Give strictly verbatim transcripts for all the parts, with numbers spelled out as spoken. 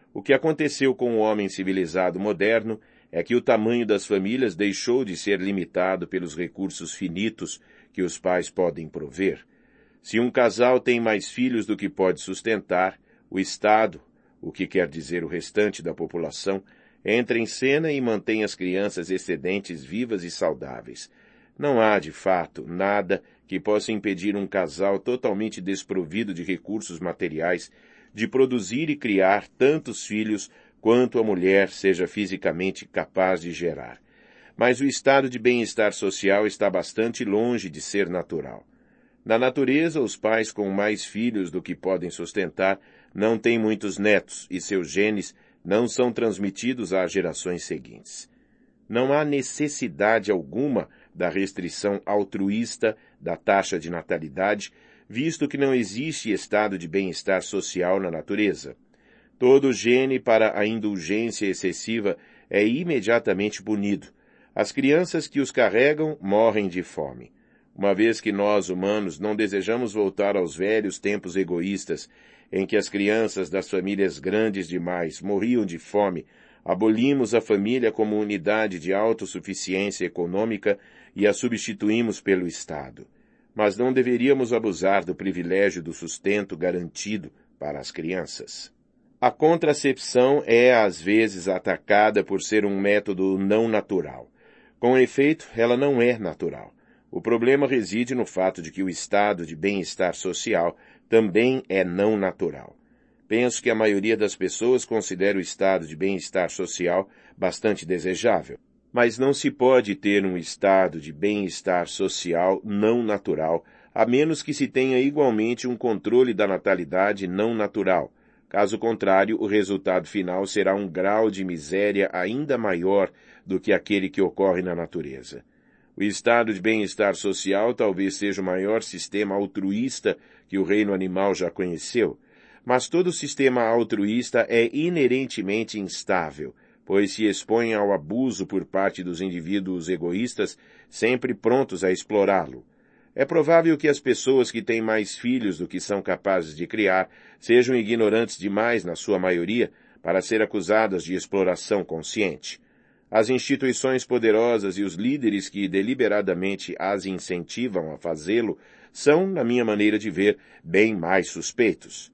O que aconteceu com o homem civilizado moderno é que o tamanho das famílias deixou de ser limitado pelos recursos finitos que os pais podem prover. Se um casal tem mais filhos do que pode sustentar, o Estado, o que quer dizer o restante da população, entra em cena e mantém as crianças excedentes vivas e saudáveis. Não há, de fato, nada que possa impedir um casal totalmente desprovido de recursos materiais de produzir e criar tantos filhos quanto a mulher seja fisicamente capaz de gerar. Mas o estado de bem-estar social está bastante longe de ser natural. Na natureza, os pais com mais filhos do que podem sustentar não têm muitos netos e seus genes não são transmitidos às gerações seguintes. Não há necessidade alguma da restrição altruísta da taxa de natalidade, visto que não existe estado de bem-estar social na natureza. Todo gene para a indulgência excessiva é imediatamente punido. As crianças que os carregam morrem de fome. Uma vez que nós, humanos, não desejamos voltar aos velhos tempos egoístas, em que as crianças das famílias grandes demais morriam de fome, abolimos a família como unidade de autossuficiência econômica e a substituímos pelo Estado. Mas não deveríamos abusar do privilégio do sustento garantido para as crianças. A contracepção é, às vezes, atacada por ser um método não natural. Com efeito, ela não é natural. O problema reside no fato de que o estado de bem-estar social também é não natural. Penso que a maioria das pessoas considera o estado de bem-estar social bastante desejável. Mas não se pode ter um estado de bem-estar social não natural, a menos que se tenha igualmente um controle da natalidade não natural. Caso contrário, o resultado final será um grau de miséria ainda maior do que aquele que ocorre na natureza. O estado de bem-estar social talvez seja o maior sistema altruísta que o reino animal já conheceu, mas todo sistema altruísta é inerentemente instável, pois se expõe ao abuso por parte dos indivíduos egoístas, sempre prontos a explorá-lo. É provável que as pessoas que têm mais filhos do que são capazes de criar sejam ignorantes demais, na sua maioria, para ser acusadas de exploração consciente. As instituições poderosas e os líderes que deliberadamente as incentivam a fazê-lo são, na minha maneira de ver, bem mais suspeitos.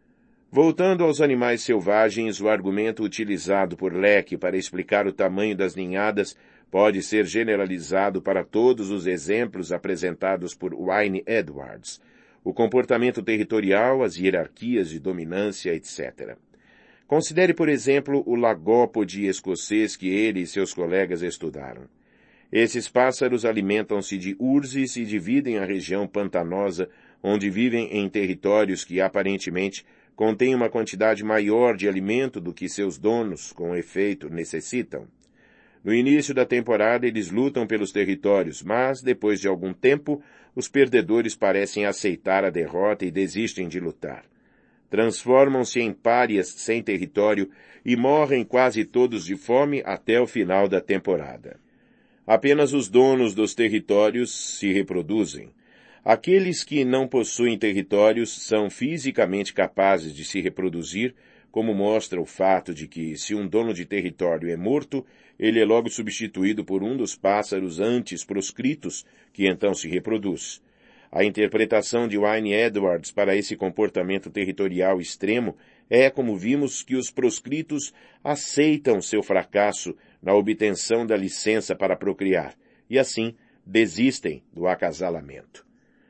Voltando aos animais selvagens, o argumento utilizado por Leque para explicar o tamanho das ninhadas pode ser generalizado para todos os exemplos apresentados por Wayne Edwards, o comportamento territorial, as hierarquias de dominância, etcétera. Considere, por exemplo, o lagópode escocês que ele e seus colegas estudaram. Esses pássaros alimentam-se de urzes e dividem a região pantanosa, onde vivem em territórios que aparentemente contêm uma quantidade maior de alimento do que seus donos, com efeito, necessitam. No início da temporada eles lutam pelos territórios, mas, depois de algum tempo, os perdedores parecem aceitar a derrota e desistem de lutar. Transformam-se em párias sem território e morrem quase todos de fome até o final da temporada. Apenas os donos dos territórios se reproduzem. Aqueles que não possuem territórios são fisicamente capazes de se reproduzir, como mostra o fato de que, se um dono de território é morto, ele é logo substituído por um dos pássaros antes proscritos, que então se reproduz. A interpretação de Wayne Edwards para esse comportamento territorial extremo é, como vimos, que os proscritos aceitam seu fracasso na obtenção da licença para procriar, e assim desistem do acasalamento.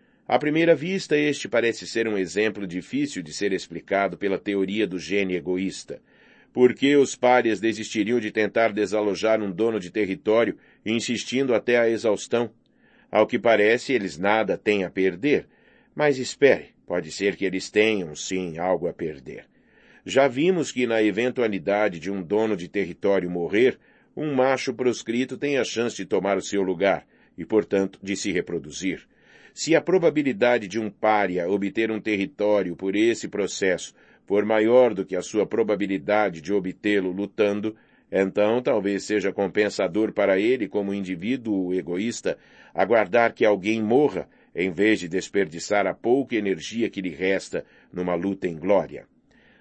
À primeira vista, este parece ser um exemplo difícil de ser explicado pela teoria do gene egoísta. Por que os párias desistiriam de tentar desalojar um dono de território, insistindo até a exaustão? Ao que parece, eles nada têm a perder. Mas espere, pode ser que eles tenham, sim, algo a perder. Já vimos que, na eventualidade de um dono de território morrer, um macho proscrito tem a chance de tomar o seu lugar e, portanto, de se reproduzir. Se a probabilidade de um pária obter um território por esse processo for maior do que a sua probabilidade de obtê-lo lutando, então talvez seja compensador para ele, como indivíduo egoísta, aguardar que alguém morra, em vez de desperdiçar a pouca energia que lhe resta numa luta em glória.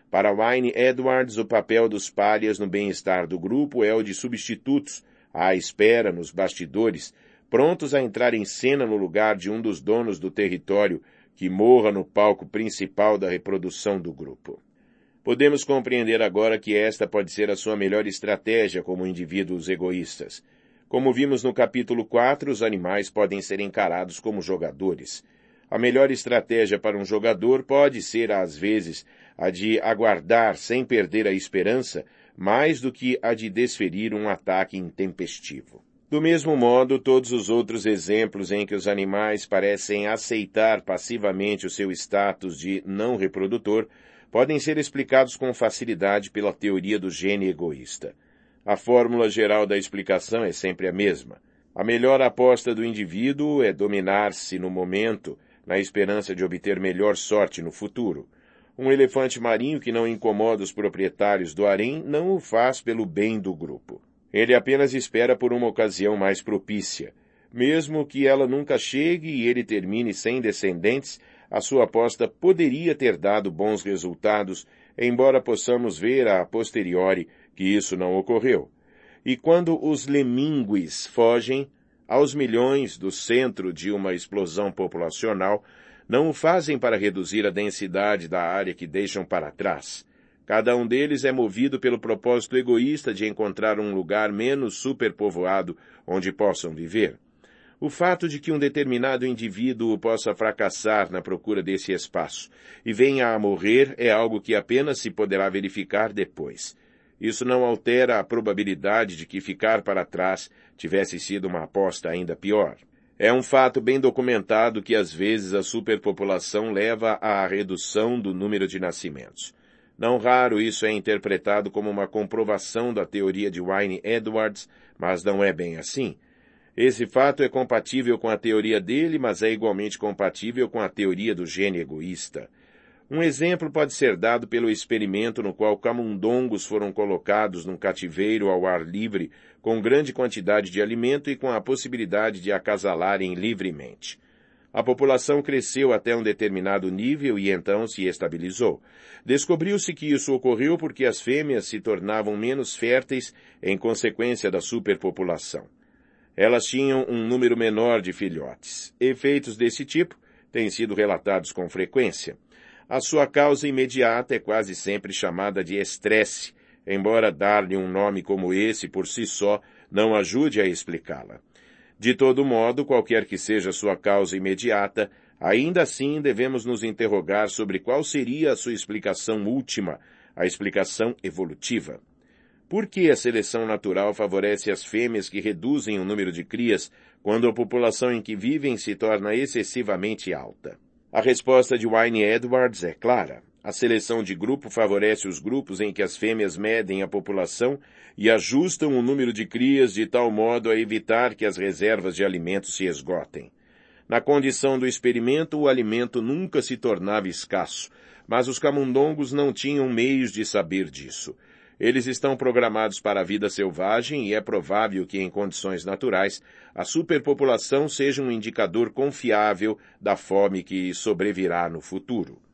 Para Wayne Edwards, o papel dos párias no bem-estar do grupo é o de substitutos, à espera nos bastidores, prontos a entrar em cena no lugar de um dos donos do território que morra no palco principal da reprodução do grupo. Podemos compreender agora que esta pode ser a sua melhor estratégia como indivíduos egoístas. Como vimos no capítulo quatro, os animais podem ser encarados como jogadores. A melhor estratégia para um jogador pode ser, às vezes, a de aguardar sem perder a esperança, mais do que a de desferir um ataque intempestivo. Do mesmo modo, todos os outros exemplos em que os animais parecem aceitar passivamente o seu status de não reprodutor podem ser explicados com facilidade pela teoria do gene egoísta. A fórmula geral da explicação é sempre a mesma. A melhor aposta do indivíduo é dominar-se no momento, na esperança de obter melhor sorte no futuro. Um elefante marinho que não incomoda os proprietários do harém não o faz pelo bem do grupo. Ele apenas espera por uma ocasião mais propícia. Mesmo que ela nunca chegue e ele termine sem descendentes, a sua aposta poderia ter dado bons resultados, embora possamos ver a posteriori que isso não ocorreu. E quando os lemíngues fogem aos milhões do centro de uma explosão populacional, não o fazem para reduzir a densidade da área que deixam para trás. Cada um deles é movido pelo propósito egoísta de encontrar um lugar menos superpovoado onde possam viver. O fato de que um determinado indivíduo possa fracassar na procura desse espaço e venha a morrer é algo que apenas se poderá verificar depois. Isso não altera a probabilidade de que ficar para trás tivesse sido uma aposta ainda pior. É um fato bem documentado que às vezes a superpopulação leva à redução do número de nascimentos. Não raro isso é interpretado como uma comprovação da teoria de Wayne Edwards, mas não é bem assim. Esse fato é compatível com a teoria dele, mas é igualmente compatível com a teoria do gene egoísta. Um exemplo pode ser dado pelo experimento no qual camundongos foram colocados num cativeiro ao ar livre com grande quantidade de alimento e com a possibilidade de acasalarem livremente. A população cresceu até um determinado nível e então se estabilizou. Descobriu-se que isso ocorreu porque as fêmeas se tornavam menos férteis em consequência da superpopulação. Elas tinham um número menor de filhotes. Efeitos desse tipo têm sido relatados com frequência. A sua causa imediata é quase sempre chamada de estresse, embora dar-lhe um nome como esse por si só não ajude a explicá-la. De todo modo, qualquer que seja sua causa imediata, ainda assim devemos nos interrogar sobre qual seria a sua explicação última, a explicação evolutiva. Por que a seleção natural favorece as fêmeas que reduzem o número de crias quando a população em que vivem se torna excessivamente alta? A resposta de Wayne Edwards é clara. A seleção de grupo favorece os grupos em que as fêmeas medem a população e ajustam o número de crias de tal modo a evitar que as reservas de alimento se esgotem. Na condição do experimento, o alimento nunca se tornava escasso, mas os camundongos não tinham meios de saber disso. Eles estão programados para a vida selvagem e é provável que, em condições naturais, a superpopulação seja um indicador confiável da fome que sobrevirá no futuro.